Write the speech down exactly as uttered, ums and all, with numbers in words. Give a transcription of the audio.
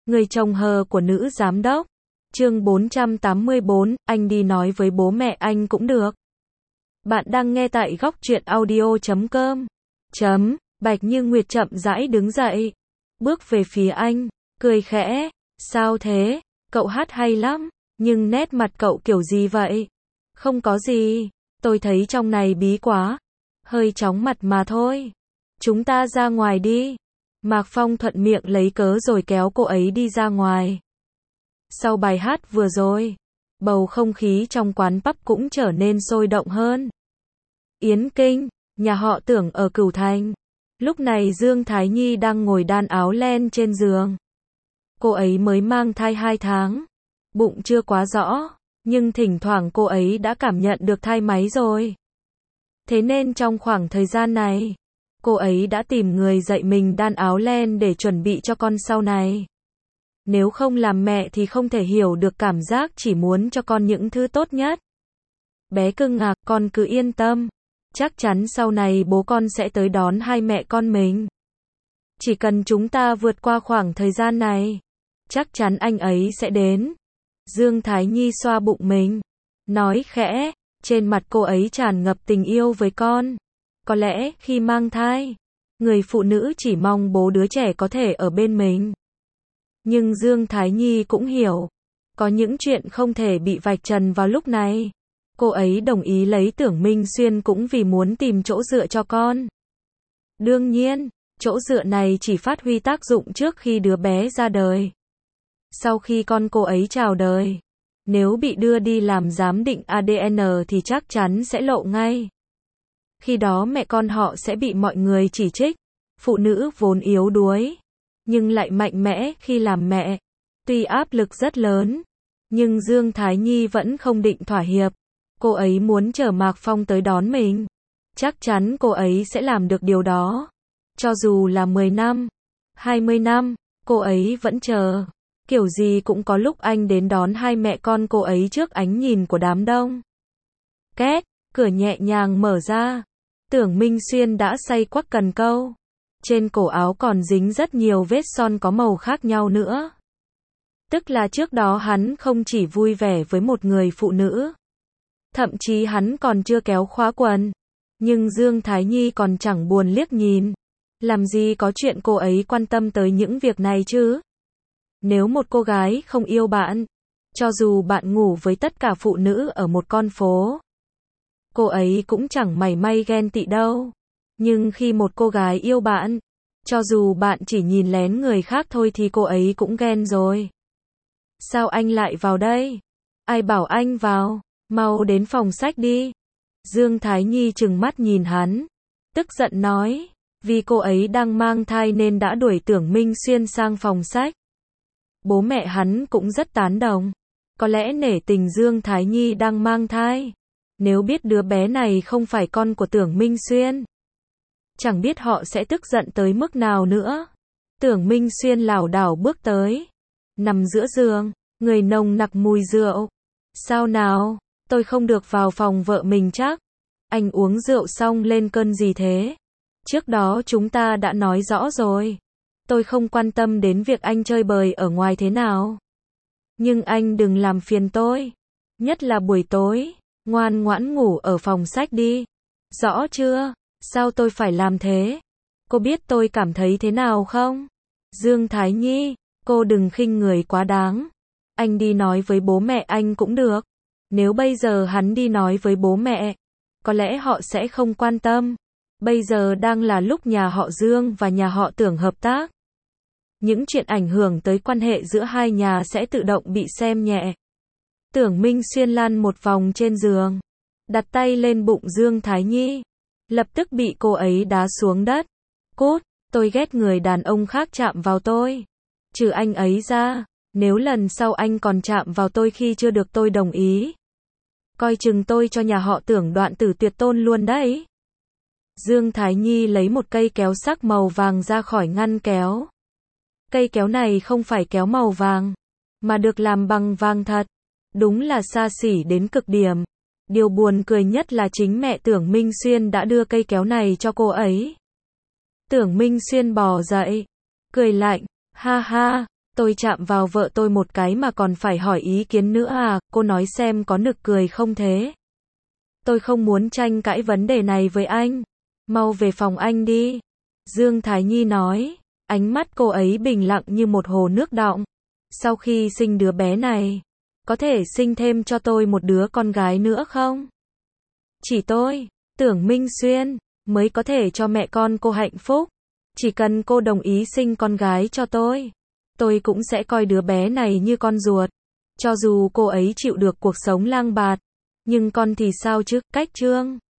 Người chồng hờ của nữ giám đốc. Chương bốn trăm tám mươi bốn, anh đi nói với bố mẹ anh cũng được. Bạn đang nghe tại góc truyện audio chấm com. Chấm, Bạch Như Nguyệt chậm rãi đứng dậy, bước về phía anh, cười khẽ, sao thế, cậu hát hay lắm, nhưng nét mặt cậu kiểu gì vậy? Không có gì, tôi thấy trong này bí quá, hơi chóng mặt mà thôi. Chúng ta ra ngoài đi. Mạc Phong thuận miệng lấy cớ rồi kéo cô ấy đi ra ngoài. Sau bài hát vừa rồi, bầu không khí trong quán pub cũng trở nên sôi động hơn. Yến Kinh, nhà họ Tưởng ở Cửu Thành. Lúc này Dương Thái Nhi đang ngồi đan áo len trên giường. Cô ấy mới mang thai hai tháng, bụng chưa quá rõ, nhưng thỉnh thoảng cô ấy đã cảm nhận được thai máy rồi. Thế nên trong khoảng thời gian này, cô ấy đã tìm người dạy mình đan áo len để chuẩn bị cho con sau này. Nếu không làm mẹ thì không thể hiểu được cảm giác chỉ muốn cho con những thứ tốt nhất. Bé cưng à, con cứ yên tâm. Chắc chắn sau này bố con sẽ tới đón hai mẹ con mình. Chỉ cần chúng ta vượt qua khoảng thời gian này, chắc chắn anh ấy sẽ đến. Dương Thái Nhi xoa bụng mình, nói khẽ, trên mặt cô ấy tràn ngập tình yêu với con. Có lẽ khi mang thai, người phụ nữ chỉ mong bố đứa trẻ có thể ở bên mình. Nhưng Dương Thái Nhi cũng hiểu, có những chuyện không thể bị vạch trần vào lúc này. Cô ấy đồng ý lấy Tưởng Minh Xuyên cũng vì muốn tìm chỗ dựa cho con. Đương nhiên, chỗ dựa này chỉ phát huy tác dụng trước khi đứa bé ra đời. Sau khi con cô ấy chào đời, nếu bị đưa đi làm giám định a đê en thì chắc chắn sẽ lộ ngay. Khi đó mẹ con họ sẽ bị mọi người chỉ trích, phụ nữ vốn yếu đuối, nhưng lại mạnh mẽ khi làm mẹ. Tuy áp lực rất lớn, nhưng Dương Thái Nhi vẫn không định thỏa hiệp. Cô ấy muốn chờ Mạc Phong tới đón mình. Chắc chắn cô ấy sẽ làm được điều đó. Cho dù là mười năm, hai mươi năm, cô ấy vẫn chờ. Kiểu gì cũng có lúc anh đến đón hai mẹ con cô ấy trước ánh nhìn của đám đông. Két, cửa nhẹ nhàng mở ra. Tưởng Minh Xuyên đã say quắc cần câu. Trên cổ áo còn dính rất nhiều vết son có màu khác nhau nữa. Tức là trước đó hắn không chỉ vui vẻ với một người phụ nữ. Thậm chí hắn còn chưa kéo khóa quần. Nhưng Dương Thái Nhi còn chẳng buồn liếc nhìn. Làm gì có chuyện cô ấy quan tâm tới những việc này chứ? Nếu một cô gái không yêu bạn, cho dù bạn ngủ với tất cả phụ nữ ở một con phố, cô ấy cũng chẳng mảy may ghen tị đâu. Nhưng khi một cô gái yêu bạn, cho dù bạn chỉ nhìn lén người khác thôi thì cô ấy cũng ghen rồi. Sao anh lại vào đây? Ai bảo anh vào? Mau đến phòng sách đi. Dương Thái Nhi trừng mắt nhìn hắn, tức giận nói, vì cô ấy đang mang thai nên đã đuổi Tưởng Minh Xuyên sang phòng sách. Bố mẹ hắn cũng rất tán đồng, có lẽ nể tình Dương Thái Nhi đang mang thai. Nếu biết đứa bé này không phải con của Tưởng Minh Xuyên, chẳng biết họ sẽ tức giận tới mức nào nữa. Tưởng Minh Xuyên lảo đảo bước tới, nằm giữa giường, người nồng nặc mùi rượu. Sao nào? Tôi không được vào phòng vợ mình chắc. Anh uống rượu xong lên cơn gì thế? Trước đó chúng ta đã nói rõ rồi. Tôi không quan tâm đến việc anh chơi bời ở ngoài thế nào. Nhưng anh đừng làm phiền tôi. Nhất là buổi tối. Ngoan ngoãn ngủ ở phòng sách đi. Rõ chưa? Sao tôi phải làm thế? Cô biết tôi cảm thấy thế nào không? Dương Thái Nhi, cô đừng khinh người quá đáng. Anh đi nói với bố mẹ anh cũng được. Nếu bây giờ hắn đi nói với bố mẹ, có lẽ họ sẽ không quan tâm. Bây giờ đang là lúc nhà họ Dương và nhà họ Tưởng hợp tác. Những chuyện ảnh hưởng tới quan hệ giữa hai nhà sẽ tự động bị xem nhẹ. Tưởng Minh Xuyên lăn một vòng trên giường, đặt tay lên bụng Dương Thái Nhi, lập tức bị cô ấy đá xuống đất. Cút, tôi ghét người đàn ông khác chạm vào tôi. Trừ anh ấy ra, nếu lần sau anh còn chạm vào tôi khi chưa được tôi đồng ý, coi chừng tôi cho nhà họ Tưởng đoạn tử tuyệt tôn luôn đấy. Dương Thái Nhi lấy một cây kéo sắc màu vàng ra khỏi ngăn kéo. Cây kéo này không phải kéo màu vàng, mà được làm bằng vàng thật. Đúng là xa xỉ đến cực điểm. Điều buồn cười nhất là chính mẹ Tưởng Minh Xuyên đã đưa cây kéo này cho cô ấy. Tưởng Minh Xuyên bò dậy, cười lạnh, ha ha, Tôi chạm vào vợ tôi một cái mà còn phải hỏi ý kiến nữa à, cô nói xem có nực cười không thế? Tôi không muốn tranh cãi vấn đề này với anh. Mau về phòng anh đi. Dương Thái Nhi nói. Ánh mắt cô ấy bình lặng như một hồ nước đọng. Sau khi sinh đứa bé này, có thể sinh thêm cho tôi một đứa con gái nữa không? Chỉ tôi, Tưởng Minh Xuyên, mới có thể cho mẹ con cô hạnh phúc. Chỉ cần cô đồng ý sinh con gái cho tôi, tôi cũng sẽ coi đứa bé này như con ruột. Cho dù cô ấy chịu được cuộc sống lang bạt, nhưng con thì sao chứ, cách Trương.